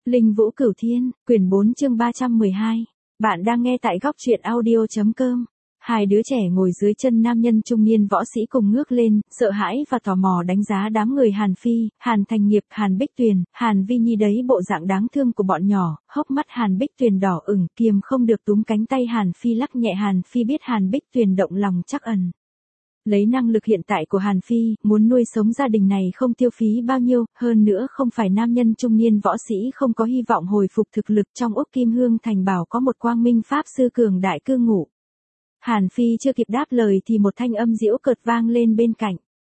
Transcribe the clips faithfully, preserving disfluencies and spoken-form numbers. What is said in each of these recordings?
Linh Vũ Cửu Thiên, quyển bốn chương ba trăm mười hai. Bạn đang nghe tại góc truyện audio chấm com. Hai đứa trẻ ngồi dưới chân nam nhân trung niên võ sĩ cùng ngước lên, sợ hãi và tò mò đánh giá đám người Hàn Phi, Hàn Thành Nghiệp, Hàn Bích Tuyền, Hàn Vi Nhi đấy bộ dạng đáng thương của bọn nhỏ, hốc mắt Hàn Bích Tuyền đỏ ửng, kiềm không được túm cánh tay Hàn Phi lắc nhẹ. Hàn Phi biết Hàn Bích Tuyền động lòng trắc ẩn. Lấy năng lực hiện tại của Hàn Phi, muốn nuôi sống gia đình này không tiêu phí bao nhiêu, hơn nữa không phải nam nhân trung niên võ sĩ không có hy vọng hồi phục thực lực. Trong Úc Kim Hương Thành bảo có một quang minh pháp sư cường đại cư ngụ. Hàn Phi chưa kịp đáp lời thì một thanh âm giễu cợt vang lên bên cạnh.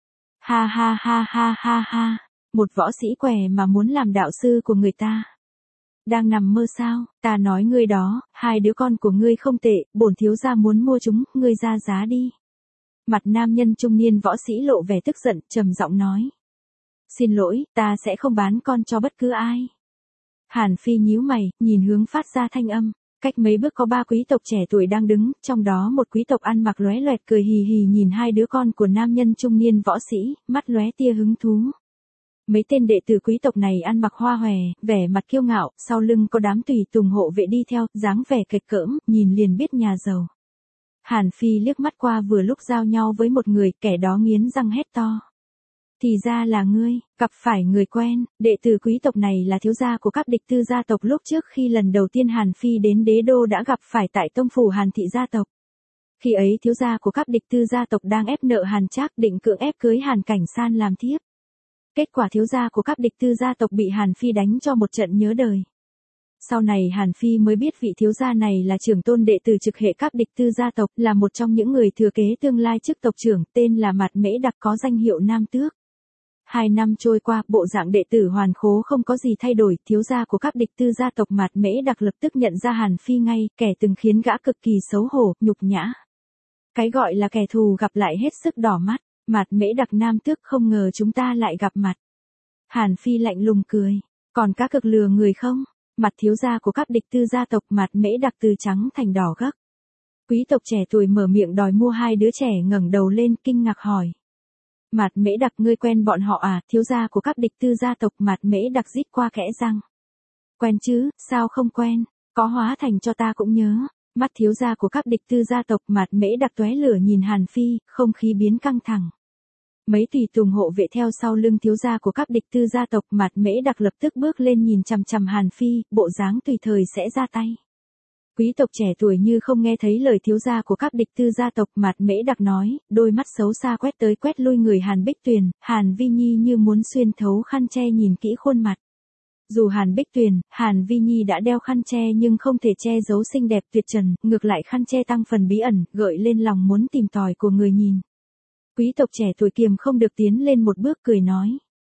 Ha ha ha ha ha ha, một võ sĩ què mà muốn làm đạo sư của người ta. Đang nằm mơ sao, ta nói ngươi đó, hai đứa con của ngươi không tệ, bổn thiếu gia muốn mua chúng, ngươi ra giá đi. Mặt nam nhân trung niên võ sĩ lộ vẻ tức giận, trầm giọng nói. Xin lỗi, ta sẽ không bán con cho bất cứ ai. Hàn Phi nhíu mày, nhìn hướng phát ra thanh âm. Cách mấy bước có ba quý tộc trẻ tuổi đang đứng, trong đó một quý tộc ăn mặc lóe loẹt cười hì hì nhìn hai đứa con của nam nhân trung niên võ sĩ, mắt lóe tia hứng thú. Mấy tên đệ tử quý tộc này ăn mặc hoa hòe, vẻ mặt kiêu ngạo, sau lưng có đám tùy tùng hộ vệ đi theo, dáng vẻ kịch cỡm, nhìn liền biết nhà giàu. Hàn Phi liếc mắt qua vừa lúc giao nhau với một người, kẻ đó nghiến răng hét to. Thì ra là ngươi, gặp phải người quen, đệ tử quý tộc này là thiếu gia của các địch tư gia tộc lúc trước khi lần đầu tiên Hàn Phi đến đế đô đã gặp phải tại tông phủ Hàn thị gia tộc. Khi ấy thiếu gia của các địch tư gia tộc đang ép nợ Hàn Trác định cưỡng ép cưới Hàn Cảnh San làm thiếp. Kết quả thiếu gia của các địch tư gia tộc bị Hàn Phi đánh cho một trận nhớ đời. Sau này Hàn Phi mới biết vị thiếu gia này là trưởng tôn đệ tử trực hệ các địch tư gia tộc, là một trong những người thừa kế tương lai chức tộc trưởng, tên là Mạt Mễ Đặc, có danh hiệu Nam Tước. Hai năm trôi qua, bộ dạng đệ tử hoàn khố không có gì thay đổi, thiếu gia của các địch tư gia tộc Mạt Mễ Đặc lập tức nhận ra Hàn Phi ngay, kẻ từng khiến gã cực kỳ xấu hổ, nhục nhã. Cái gọi là kẻ thù gặp lại hết sức đỏ mắt. Mạt Mễ Đặc Nam Tước, không ngờ chúng ta lại gặp mặt. Hàn Phi lạnh lùng cười, còn cá cực lừa người không? Mặt thiếu gia của các địch tư gia tộc Mạt Mễ Đặc từ trắng thành đỏ gấc. Quý tộc trẻ tuổi mở miệng đòi mua, hai đứa trẻ ngẩng đầu lên kinh ngạc hỏi. Mạt Mễ Đặc, ngươi quen bọn họ à? Thiếu gia của các địch tư gia tộc Mạt Mễ Đặc rít qua kẽ răng. Quen chứ, sao không quen, có hóa thành cho ta cũng nhớ. Mắt thiếu gia của các địch tư gia tộc Mạt Mễ Đặc tóe lửa nhìn Hàn Phi, không khí biến căng thẳng. Mấy tùy tùng hộ vệ theo sau lưng thiếu gia của các địch tư gia tộc Mạt Mễ Đặc lập tức bước lên nhìn chằm chằm Hàn Phi, bộ dáng tùy thời sẽ ra tay. Quý tộc trẻ tuổi như không nghe thấy lời thiếu gia của các địch tư gia tộc Mạt Mễ Đặc nói, đôi mắt xấu xa quét tới quét lui người Hàn Bích Tuyền, Hàn Vi Nhi như muốn xuyên thấu khăn che nhìn kỹ khuôn mặt. Dù Hàn Bích Tuyền, Hàn Vi Nhi đã đeo khăn che nhưng không thể che giấu xinh đẹp tuyệt trần, ngược lại khăn che tăng phần bí ẩn, gợi lên lòng muốn tìm tòi của người nhìn. Quý tộc trẻ tuổi kiềm không được tiến lên một bước cười nói.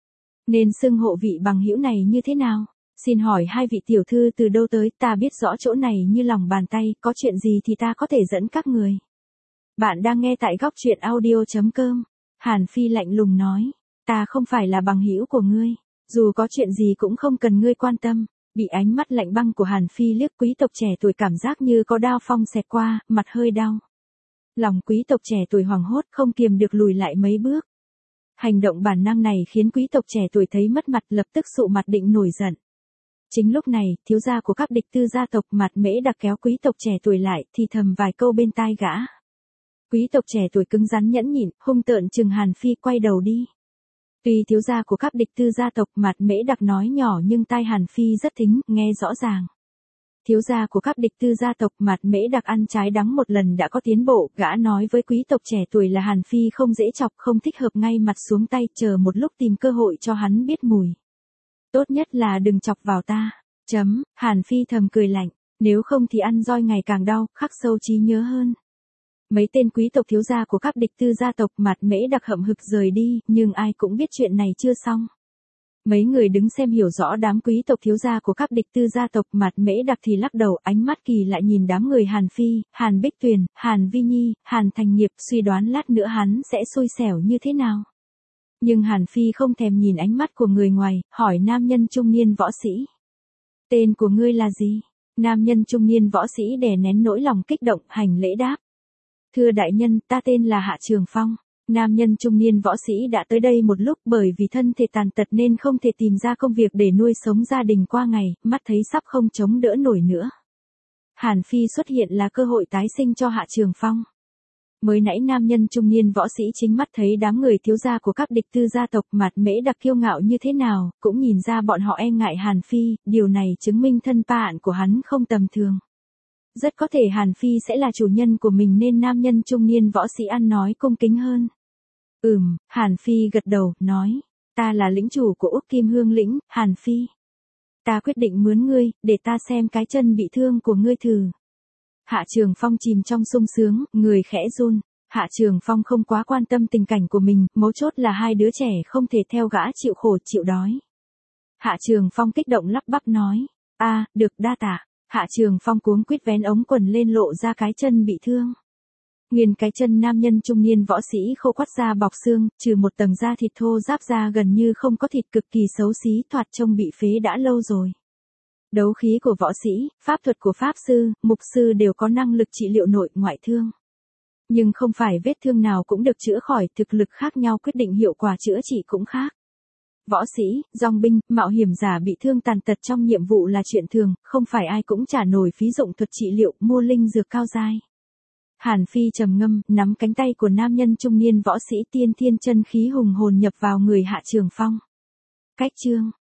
Nên xưng hộ vị bằng hữu này như thế nào? Xin hỏi hai vị tiểu thư từ đâu tới, ta biết rõ chỗ này như lòng bàn tay, có chuyện gì thì ta có thể dẫn các người. Bạn đang nghe tại góc truyện audio chấm com. Hàn Phi lạnh lùng nói, ta không phải là bằng hữu của ngươi, dù có chuyện gì cũng không cần ngươi quan tâm. Bị ánh mắt lạnh băng của Hàn Phi liếc, quý tộc trẻ tuổi cảm giác như có đao phong xẹt qua, mặt hơi đau. Lòng quý tộc trẻ tuổi hoảng hốt, không kiềm được lùi lại mấy bước. Hành động bản năng này khiến quý tộc trẻ tuổi thấy mất mặt, lập tức sụ mặt định nổi giận. Chính lúc này, thiếu gia của các địch tư gia tộc Mạt Mễ Đặc kéo quý tộc trẻ tuổi lại, thì thầm vài câu bên tai gã. Quý tộc trẻ tuổi cứng rắn nhẫn nhịn, hung tợn trừng Hàn Phi, quay đầu đi. Tuy thiếu gia của các địch tư gia tộc Mạt Mễ Đặc nói nhỏ nhưng tai Hàn Phi rất thính, nghe rõ ràng. Thiếu gia của các địch tư gia tộc Mạt Mễ Đặc ăn trái đắng một lần đã có tiến bộ, gã nói với quý tộc trẻ tuổi là Hàn Phi không dễ chọc, không thích hợp, ngay mặt xuống tay, chờ một lúc tìm cơ hội cho hắn biết mùi. Tốt nhất là đừng chọc vào ta. Chấm, Hàn Phi thầm cười lạnh, nếu không thì ăn roi ngày càng đau, khắc sâu trí nhớ hơn. Mấy tên quý tộc thiếu gia của các địch tư gia tộc Mạt Mễ Đặc hậm hực rời đi, nhưng ai cũng biết chuyện này chưa xong. Mấy người đứng xem hiểu rõ đám quý tộc thiếu gia của các địch tư gia tộc Mạt Mễ Đặc thì lắc đầu, ánh mắt kỳ lại nhìn đám người Hàn Phi, Hàn Bích Tuyền, Hàn Vi Nhi, Hàn Thành Nghiệp, suy đoán lát nữa hắn sẽ xui xẻo như thế nào. Nhưng Hàn Phi không thèm nhìn ánh mắt của người ngoài, hỏi nam nhân trung niên võ sĩ. Tên của ngươi là gì? Nam nhân trung niên võ sĩ đè nén nỗi lòng kích động, hành lễ đáp. Thưa đại nhân, ta tên là Hạ Trường Phong. Nam nhân trung niên võ sĩ đã tới đây một lúc, bởi vì thân thể tàn tật nên không thể tìm ra công việc để nuôi sống gia đình qua ngày, mắt thấy sắp không chống đỡ nổi nữa. Hàn Phi xuất hiện là cơ hội tái sinh cho Hạ Trường Phong. Mới nãy nam nhân trung niên võ sĩ chính mắt thấy đám người thiếu gia của các địch tư gia tộc Mạt Mễ Đặc kiêu ngạo như thế nào, cũng nhìn ra bọn họ e ngại Hàn Phi, điều này chứng minh thân bạn của hắn không tầm thường. Rất có thể Hàn Phi sẽ là chủ nhân của mình nên nam nhân trung niên võ sĩ ăn nói cung kính hơn. Ừm, Hàn Phi gật đầu, nói, ta là lĩnh chủ của Úc Kim Hương lĩnh, Hàn Phi. Ta quyết định mướn ngươi, để ta xem cái chân bị thương của ngươi thử. Hạ Trường Phong chìm trong sung sướng, người khẽ run. Hạ Trường Phong không quá quan tâm tình cảnh của mình, mấu chốt là hai đứa trẻ không thể theo gã chịu khổ chịu đói. Hạ Trường Phong kích động lắp bắp nói, a, được đa tạ. Hạ Trường Phong cuống quýt vén ống quần lên lộ ra cái chân bị thương. Nguyên cái chân nam nhân trung niên võ sĩ khô quắt da bọc xương, trừ một tầng da thịt thô ráp ra gần như không có thịt, cực kỳ xấu xí, thoạt trông bị phế đã lâu rồi. Đấu khí của võ sĩ, pháp thuật của pháp sư, mục sư đều có năng lực trị liệu nội ngoại thương. Nhưng không phải vết thương nào cũng được chữa khỏi, thực lực khác nhau quyết định hiệu quả chữa trị cũng khác. Võ sĩ, dòng binh, mạo hiểm giả bị thương tàn tật trong nhiệm vụ là chuyện thường, không phải ai cũng trả nổi phí dụng thuật trị liệu, mua linh dược cao giai. Hàn Phi trầm ngâm, nắm cánh tay của nam nhân trung niên võ sĩ, tiên thiên chân khí hùng hồn nhập vào người Hạ Trường Phong. Cách chương